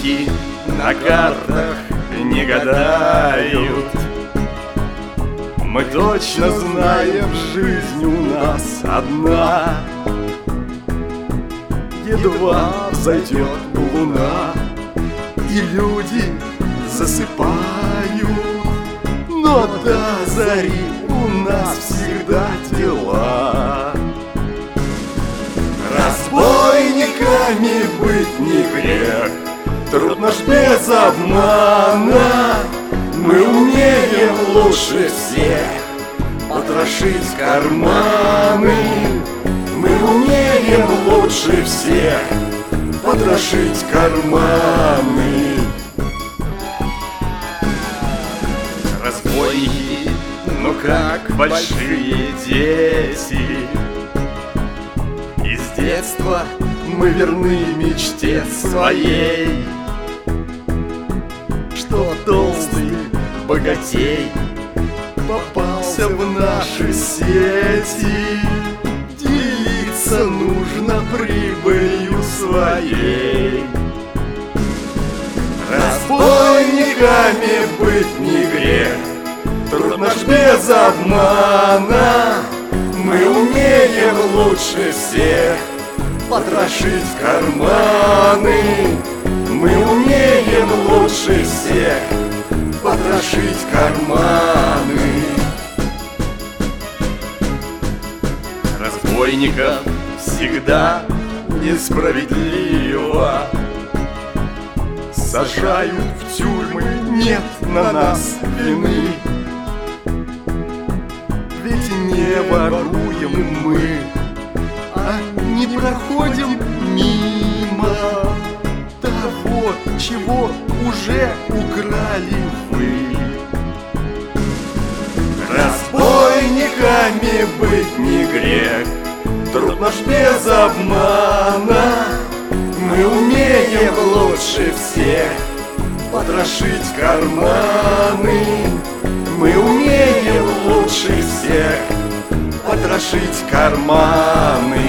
разбойники на картах не гадают. Мы точно знаем, жизнь у нас одна. Едва взойдет луна, и люди засыпают, но до зари у нас всегда дела. Разбойниками быть не грех, труд наш без обмана. Мы умеем лучше всех потрошить карманы. Мы умеем лучше всех потрошить карманы. Разбойники, ну как большие дети. Из детства мы верны мечте своей, что толстый богатей попался в наши сети. Делиться нужно прибылью своей. Разбойниками быть не грех, труд наш без обмана. Мы умеем лучше всех потрошить карманы. Мы умеем лучше всех потрошить карманы. Разбойников всегда несправедливо сажают в тюрьмы, нет на нас вины. Ведь не воруем мы, а не проходим мимо того, чего уже украли вы. Разбойниками быть не грех, труд наш без обмана. Мы умеем лучше всех потрошить карманы. Мы умеем лучше всех потрошить карманы.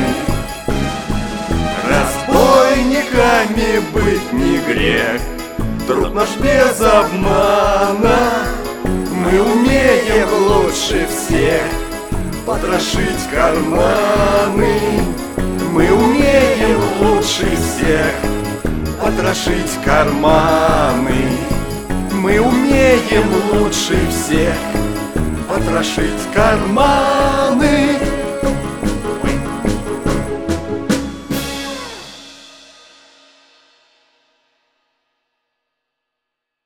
Разбойниками быть не грех, труд наш без обмана. Мы умеем лучше всех потрошить карманы. Мы умеем лучше всех потрошить карманы. Мы умеем лучше всех потрошить карманы.